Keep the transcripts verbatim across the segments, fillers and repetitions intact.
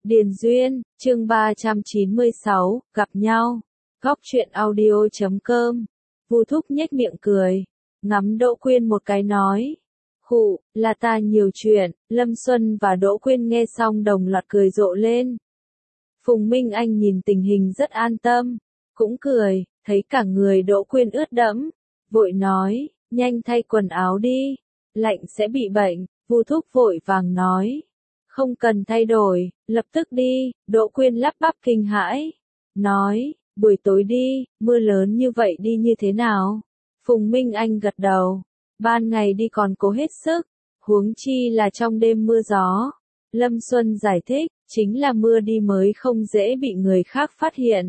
Điền Duyên, chương ba trăm chín mươi sáu, gặp nhau. Góc truyện audio chấm com. Vu Thúc nhếch miệng cười, ngắm Đỗ Quyên một cái nói. Khụ, là ta nhiều chuyện. Lâm Xuân và Đỗ Quyên nghe xong đồng loạt cười rộ lên. Phùng Minh Anh nhìn tình hình rất an tâm, cũng cười, thấy cả người Đỗ Quyên ướt đẫm, vội nói, nhanh thay quần áo đi, lạnh sẽ bị bệnh. Vu Thúc vội vàng nói, không cần thay đổi, lập tức đi. Đỗ Quyên lắp bắp kinh hãi, nói, buổi tối đi, mưa lớn như vậy đi như thế nào? Phùng Minh Anh gật đầu, ban ngày đi còn cố hết sức, huống chi là trong đêm mưa gió. Lâm Xuân giải thích, chính là mưa đi mới không dễ bị người khác phát hiện.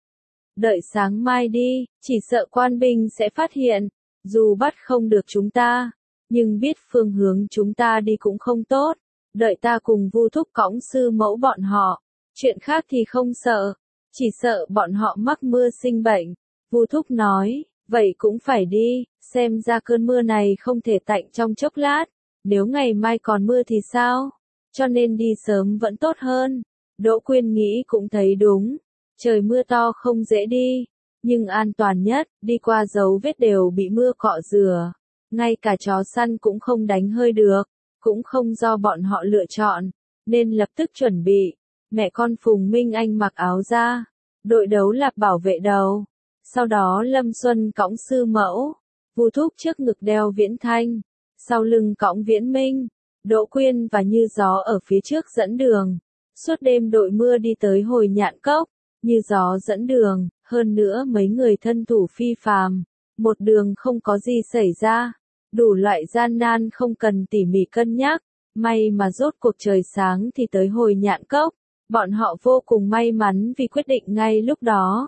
Đợi sáng mai đi, chỉ sợ quan binh sẽ phát hiện, dù bắt không được chúng ta, nhưng biết phương hướng chúng ta đi cũng không tốt. Đợi ta cùng Vu Thúc cõng sư mẫu bọn họ, chuyện khác thì không sợ, chỉ sợ bọn họ mắc mưa sinh bệnh. Vu Thúc nói, vậy cũng phải đi, xem ra cơn mưa này không thể tạnh trong chốc lát, nếu ngày mai còn mưa thì sao? Cho nên đi sớm vẫn tốt hơn. Đỗ Quyên nghĩ cũng thấy đúng, trời mưa to không dễ đi, nhưng an toàn nhất, đi qua dấu vết đều bị mưa cọ rửa, ngay cả chó săn cũng không đánh hơi được. Cũng không do bọn họ lựa chọn, nên lập tức chuẩn bị. Mẹ con Phùng Minh Anh mặc áo ra, đội đấu lạp bảo vệ đầu. Sau đó Lâm Xuân cõng sư mẫu, Vu Thúc trước ngực đeo Viễn Thanh, sau lưng cõng Viễn Minh, Đỗ Quyên và Như Gió ở phía trước dẫn đường. Suốt đêm đội mưa đi tới Hồi Nhạn Cốc, Như Gió dẫn đường, hơn nữa mấy người thân thủ phi phàm, một đường không có gì xảy ra. Đủ loại gian nan không cần tỉ mỉ cân nhắc, may mà rốt cuộc trời sáng thì tới Hồi Nhạn Cốc, bọn họ vô cùng may mắn vì quyết định ngay lúc đó.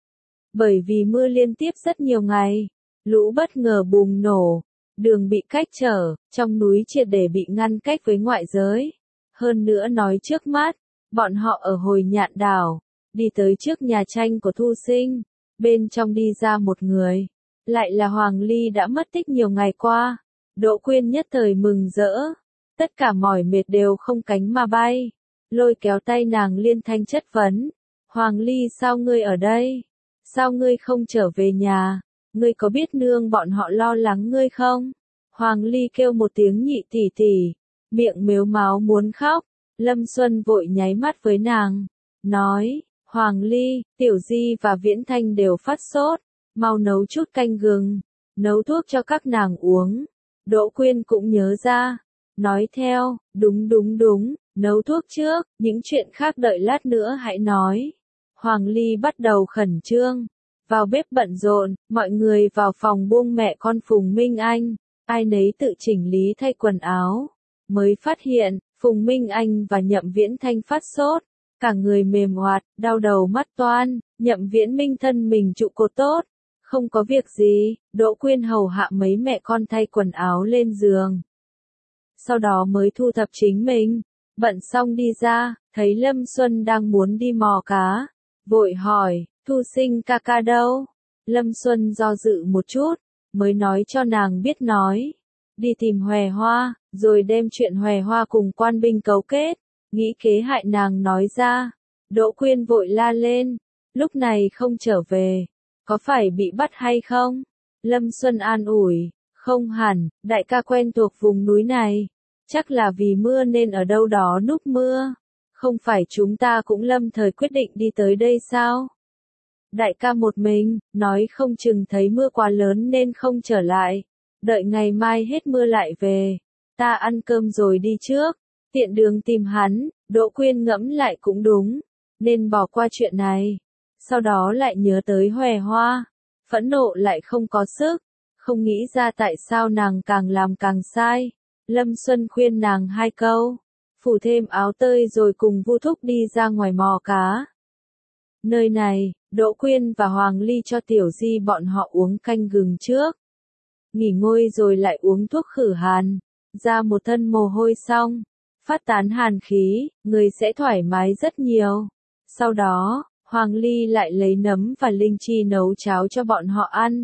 Bởi vì mưa liên tiếp rất nhiều ngày, lũ bất ngờ bùng nổ, đường bị cách trở, trong núi triệt để bị ngăn cách với ngoại giới. Hơn nữa nói trước mắt, bọn họ ở Hồi Nhạn đảo, đi tới trước nhà tranh của Thu Sinh, bên trong đi ra một người. Lại là Hoàng Ly đã mất tích nhiều ngày qua. Đỗ Quyên nhất thời mừng rỡ, tất cả mỏi mệt đều không cánh mà bay, lôi kéo tay nàng liên thanh chất vấn. Hoàng Ly, sao ngươi ở đây? Sao ngươi không trở về nhà? Ngươi có biết nương bọn họ lo lắng ngươi không? Hoàng Ly kêu một tiếng nhị tỷ tỷ, miệng mếu máo muốn khóc. Lâm Xuân vội nháy mắt với nàng, nói, Hoàng Ly, Tiểu Di và Viễn Thanh đều phát sốt. Mau nấu chút canh gừng, nấu thuốc cho các nàng uống. Đỗ Quyên cũng nhớ ra, nói theo, đúng đúng đúng, nấu thuốc trước, những chuyện khác đợi lát nữa hãy nói. Hoàng Ly bắt đầu khẩn trương, vào bếp bận rộn, mọi người vào phòng buông mẹ con Phùng Minh Anh, ai nấy tự chỉnh lý thay quần áo, mới phát hiện, Phùng Minh Anh và Nhậm Viễn Thanh phát sốt, cả người mềm oạt, đau đầu mắt toan. Nhậm Viễn Minh thân mình trụ cột tốt, không có việc gì. Đỗ Quyên hầu hạ mấy mẹ con thay quần áo lên giường, sau đó mới thu thập chính mình. Bận xong đi ra, thấy Lâm Xuân đang muốn đi mò cá, vội hỏi, Thu Sinh ca ca đâu? Lâm Xuân do dự một chút, mới nói cho nàng biết nói, đi tìm Hòe Hoa, rồi đem chuyện Hòe Hoa cùng quan binh cấu kết, nghĩ kế hại nàng nói ra. Đỗ Quyên vội la lên, lúc này không trở về, có phải bị bắt hay không? Lâm Xuân an ủi, không hẳn, đại ca quen thuộc vùng núi này, chắc là vì mưa nên ở đâu đó núp mưa. Không phải chúng ta cũng lâm thời quyết định đi tới đây sao? Đại ca một mình, nói không chừng thấy mưa quá lớn nên không trở lại, đợi ngày mai hết mưa lại về. Ta ăn cơm rồi đi trước, tiện đường tìm hắn. Đỗ Quyên ngẫm lại cũng đúng, nên bỏ qua chuyện này. Sau đó lại nhớ tới Hòe Hoa, phẫn nộ lại không có sức, không nghĩ ra tại sao nàng càng làm càng sai. Lâm Xuân khuyên nàng hai câu, phủ thêm áo tơi rồi cùng Vu Thúc đi ra ngoài mò cá. Nơi này, Đỗ Quyên và Hoàng Ly cho Tiểu Di bọn họ uống canh gừng trước, nghỉ ngơi rồi lại uống thuốc khử hàn, ra một thân mồ hôi xong, phát tán hàn khí, người sẽ thoải mái rất nhiều. Sau đó, Hoàng Ly lại lấy nấm và linh chi nấu cháo cho bọn họ ăn.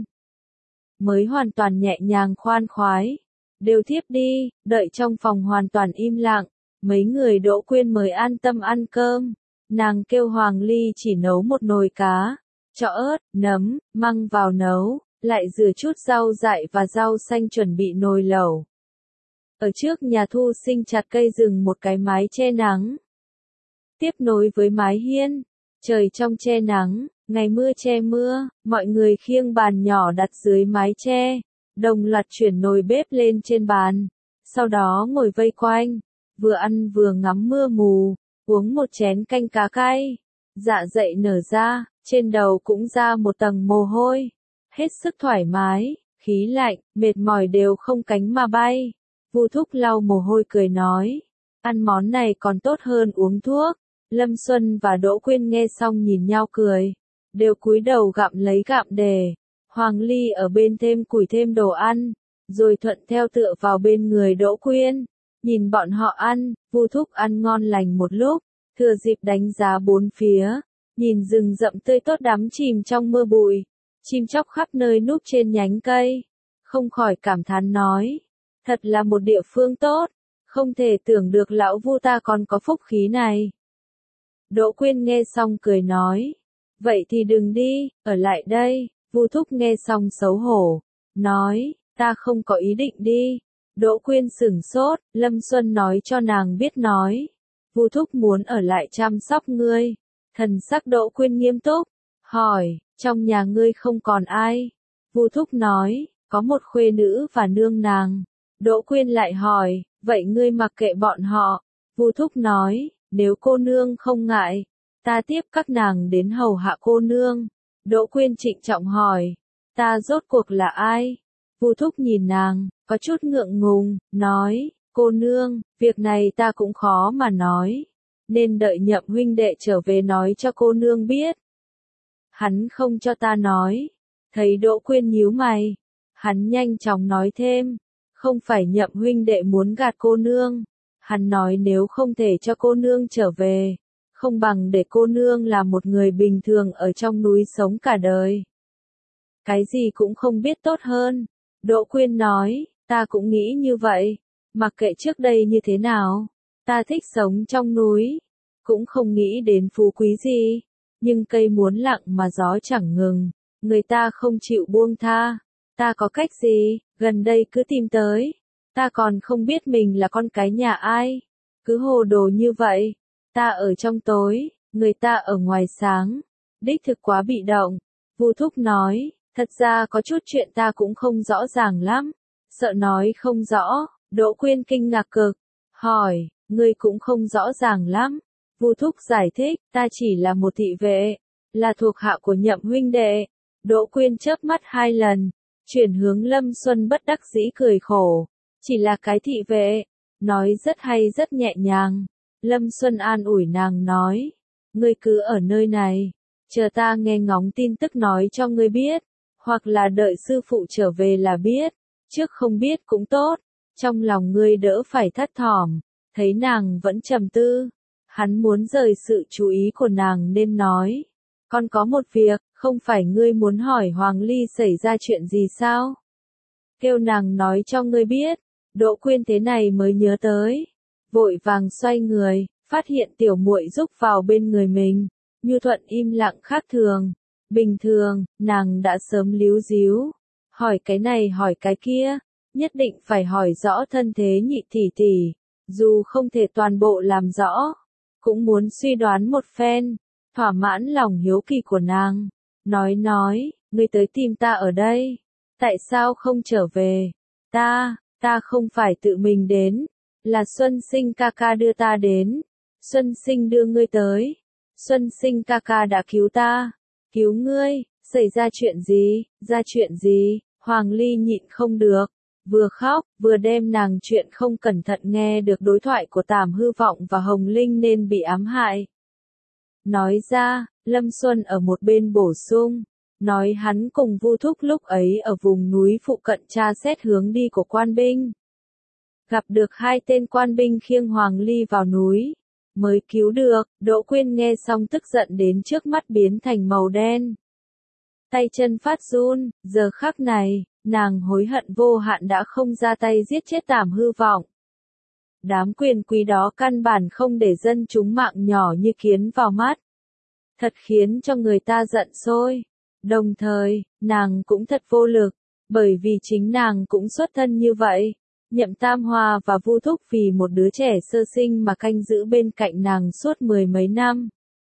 Mới hoàn toàn nhẹ nhàng khoan khoái, đều thiếp đi. Đợi trong phòng hoàn toàn im lặng, mấy người Đỗ Quyên mới an tâm ăn cơm. Nàng kêu Hoàng Ly chỉ nấu một nồi cá, cho ớt, nấm, măng vào nấu, lại rửa chút rau dại và rau xanh chuẩn bị nồi lẩu. Ở trước nhà Thu Sinh chặt cây rừng một cái mái che nắng. Tiếp nối với mái hiên, trời trong che nắng, ngày mưa che mưa, mọi người khiêng bàn nhỏ đặt dưới mái che, đồng loạt chuyển nồi bếp lên trên bàn, sau đó ngồi vây quanh, vừa ăn vừa ngắm mưa mù, uống một chén canh cá cay, dạ dậy nở ra, trên đầu cũng ra một tầng mồ hôi, hết sức thoải mái, khí lạnh, mệt mỏi đều không cánh mà bay. Vu Thúc lau mồ hôi cười nói, ăn món này còn tốt hơn uống thuốc. Lâm Xuân và Đỗ Quyên nghe xong nhìn nhau cười, đều cúi đầu gặm lấy gặm đề. Hoàng Ly ở bên thêm củi thêm đồ ăn, rồi thuận theo tựa vào bên người Đỗ Quyên, nhìn bọn họ ăn. Vu Thúc ăn ngon lành một lúc, thừa dịp đánh giá bốn phía, nhìn rừng rậm tươi tốt đắm chìm trong mưa bụi, chim chóc khắp nơi núp trên nhánh cây, không khỏi cảm thán nói, thật là một địa phương tốt, không thể tưởng được lão Vu ta còn có phúc khí này. Đỗ Quyên nghe xong cười nói, vậy thì đừng đi, ở lại đây. Vu Thúc nghe xong xấu hổ, nói, ta không có ý định đi. Đỗ Quyên sửng sốt, Lâm Xuân nói cho nàng biết nói, Vu Thúc muốn ở lại chăm sóc ngươi. Thần sắc Đỗ Quyên nghiêm túc, hỏi, trong nhà ngươi không còn ai? Vu Thúc nói, có một khuê nữ và nương nàng. Đỗ Quyên lại hỏi, vậy ngươi mặc kệ bọn họ? Vu Thúc nói, nếu cô nương không ngại, ta tiếp các nàng đến hầu hạ cô nương. Đỗ Quyên trịnh trọng hỏi, ta rốt cuộc là ai? Vu Thúc nhìn nàng, có chút ngượng ngùng, nói, cô nương, việc này ta cũng khó mà nói, nên đợi Nhậm huynh đệ trở về nói cho cô nương biết. Hắn không cho ta nói. Thấy Đỗ Quyên nhíu mày, hắn nhanh chóng nói thêm, không phải Nhậm huynh đệ muốn gạt cô nương. Hắn nói nếu không thể cho cô nương trở về, không bằng để cô nương là một người bình thường ở trong núi sống cả đời. Cái gì cũng không biết tốt hơn. Đỗ Quyên nói, ta cũng nghĩ như vậy, mặc kệ trước đây như thế nào, ta thích sống trong núi, cũng không nghĩ đến phú quý gì, nhưng cây muốn lặng mà gió chẳng ngừng, người ta không chịu buông tha, ta có cách gì, gần đây cứ tìm tới. Ta còn không biết mình là con cái nhà ai, cứ hồ đồ như vậy, ta ở trong tối, người ta ở ngoài sáng, đích thực quá bị động. Vu Thúc nói, thật ra có chút chuyện ta cũng không rõ ràng lắm, sợ nói không rõ. Đỗ Quyên kinh ngạc cực, hỏi, ngươi cũng không rõ ràng lắm. Vu Thúc giải thích, ta chỉ là một thị vệ, là thuộc hạ của Nhậm huynh đệ. Đỗ Quyên chớp mắt hai lần, chuyển hướng Lâm Xuân bất đắc dĩ cười khổ. Chỉ là cái thị vệ, nói rất hay rất nhẹ nhàng. Lâm Xuân an ủi nàng nói, ngươi cứ ở nơi này, chờ ta nghe ngóng tin tức nói cho ngươi biết, hoặc là đợi sư phụ trở về là biết, trước không biết cũng tốt, trong lòng ngươi đỡ phải thất thỏm. Thấy nàng vẫn trầm tư, hắn muốn rời sự chú ý của nàng nên nói, con có một việc, không phải ngươi muốn hỏi Hoàng Ly xảy ra chuyện gì sao? Kêu nàng nói cho ngươi biết. Đỗ Quyên thế này mới nhớ tới, vội vàng xoay người, phát hiện tiểu muội rúc vào bên người mình, Nhu Thuận im lặng khác thường, bình thường, nàng đã sớm líu díu, hỏi cái này hỏi cái kia, nhất định phải hỏi rõ thân thế nhị tỷ tỷ, dù không thể toàn bộ làm rõ, cũng muốn suy đoán một phen, thỏa mãn lòng hiếu kỳ của nàng, nói nói, ngươi tới tìm ta ở đây, tại sao không trở về? Ta Ta không phải tự mình đến, là Xuân Sinh ca ca đưa ta đến. Xuân Sinh đưa ngươi tới. Xuân Sinh ca ca đã cứu ta, cứu ngươi. Xảy ra chuyện gì? Ra chuyện gì? Hoàng Ly nhịn không được, vừa khóc, vừa đem nàng chuyện không cẩn thận nghe được đối thoại của Tàm Hư Vọng và Hồng Linh nên bị ám hại. Nói ra, Lâm Xuân ở một bên bổ sung. Nói hắn cùng Vu Thúc lúc ấy ở vùng núi phụ cận tra xét hướng đi của quan binh. Gặp được hai tên quan binh khiêng Hoàng Ly vào núi, mới cứu được. Đỗ Quyên nghe xong tức giận đến trước mắt biến thành màu đen. Tay chân phát run, giờ khắc này, nàng hối hận vô hạn đã không ra tay giết chết Tàm Hư Vọng. Đám quyền quý đó căn bản không để dân chúng mạng nhỏ như kiến vào mắt. Thật khiến cho người ta giận sôi. Đồng thời, nàng cũng thật vô lực, bởi vì chính nàng cũng xuất thân như vậy. Nhậm Tam Hoa và Vu Thúc vì một đứa trẻ sơ sinh mà canh giữ bên cạnh nàng suốt mười mấy năm.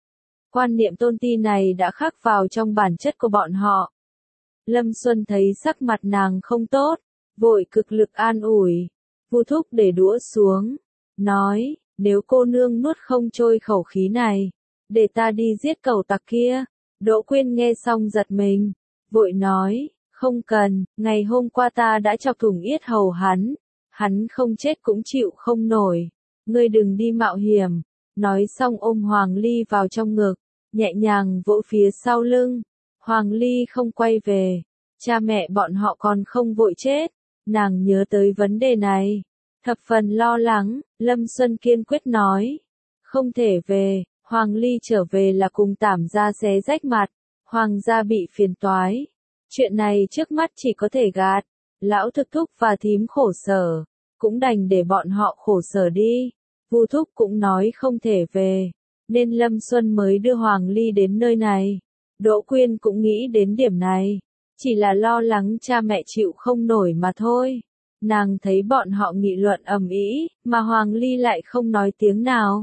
Quan niệm tôn ti này đã khắc vào trong bản chất của bọn họ. Lâm Xuân thấy sắc mặt nàng không tốt, vội cực lực an ủi. Vu Thúc để đũa xuống, nói, nếu cô nương nuốt không trôi khẩu khí này, để ta đi giết cẩu tặc kia. Đỗ Quyên nghe xong giật mình, vội nói, không cần, ngày hôm qua ta đã chọc thủng yết hầu hắn, hắn không chết cũng chịu không nổi, ngươi đừng đi mạo hiểm. Nói xong ôm Hoàng Ly vào trong ngực, nhẹ nhàng vỗ phía sau lưng. Hoàng Ly không quay về, cha mẹ bọn họ còn không vội chết. Nàng nhớ tới vấn đề này, thập phần lo lắng. Lâm Xuân kiên quyết nói, không thể về. Hoàng Ly trở về là cùng Tảm gia xé rách mặt, Hoàng gia bị phiền toái. Chuyện này trước mắt chỉ có thể gạt, lão Thực Thúc và thím khổ sở, cũng đành để bọn họ khổ sở đi. Vu Thúc cũng nói không thể về, nên Lâm Xuân mới đưa Hoàng Ly đến nơi này. Đỗ Quyên cũng nghĩ đến điểm này, chỉ là lo lắng cha mẹ chịu không nổi mà thôi. Nàng thấy bọn họ nghị luận ầm ĩ, mà Hoàng Ly lại không nói tiếng nào.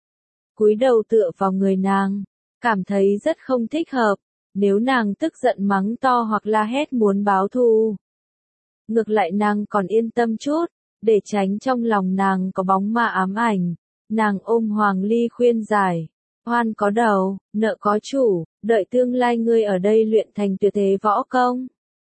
Cúi đầu tựa vào người nàng, cảm thấy rất không thích hợp. Nếu nàng tức giận mắng to hoặc la hét muốn báo thù, ngược lại nàng còn yên tâm chút, để tránh trong lòng nàng có bóng ma ám ảnh. Nàng ôm Hoàng Ly khuyên giải, oan có đầu, nợ có chủ, đợi tương lai ngươi ở đây luyện thành tuyệt thế võ công.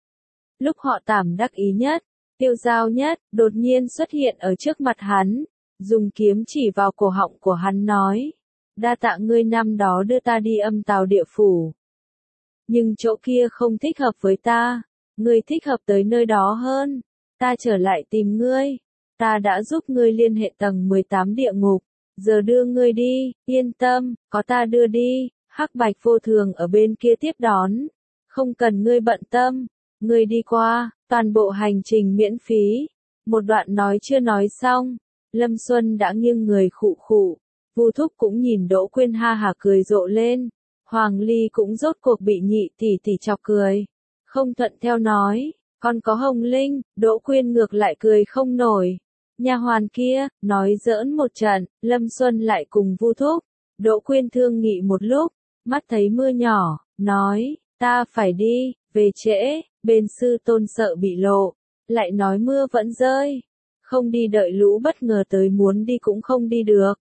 Lúc họ Tảm đắc ý nhất, tiêu dao nhất, đột nhiên xuất hiện ở trước mặt hắn, dùng kiếm chỉ vào cổ họng của hắn nói, đa tạ ngươi năm đó đưa ta đi âm tào địa phủ. Nhưng chỗ kia không thích hợp với ta, ngươi thích hợp tới nơi đó hơn, ta trở lại tìm ngươi, ta đã giúp ngươi liên hệ tầng mười tám địa ngục, giờ đưa ngươi đi, yên tâm, có ta đưa đi. Hắc Bạch Vô Thường ở bên kia tiếp đón, không cần ngươi bận tâm, ngươi đi qua, toàn bộ hành trình miễn phí. Một đoạn nói chưa nói xong, Lâm Xuân đã nghiêng người khụ khụ. Vu Thúc cũng nhìn Đỗ Quyên ha hả cười rộ lên. Hoàng Ly cũng rốt cuộc bị nhị tỷ tỷ chọc cười, không thuận theo nói, con có Hồng Linh. Đỗ Quyên ngược lại cười không nổi. Nha hoàn kia, nói giỡn một trận. Lâm Xuân lại cùng Vu Thúc, Đỗ Quyên thương nghị một lúc, mắt thấy mưa nhỏ, nói, ta phải đi, về trễ, bên sư tôn sợ bị lộ, lại nói mưa vẫn rơi, không đi đợi lũ bất ngờ tới muốn đi cũng không đi được.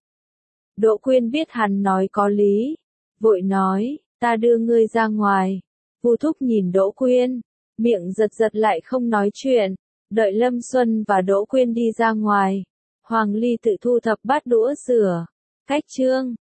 Đỗ Quyên biết hắn nói có lý, vội nói, ta đưa ngươi ra ngoài. Vu Thúc nhìn Đỗ Quyên, miệng giật giật lại không nói chuyện. Đợi Lâm Xuân và Đỗ Quyên đi ra ngoài, Hoàng Ly tự thu thập bát đũa rửa. Cách chương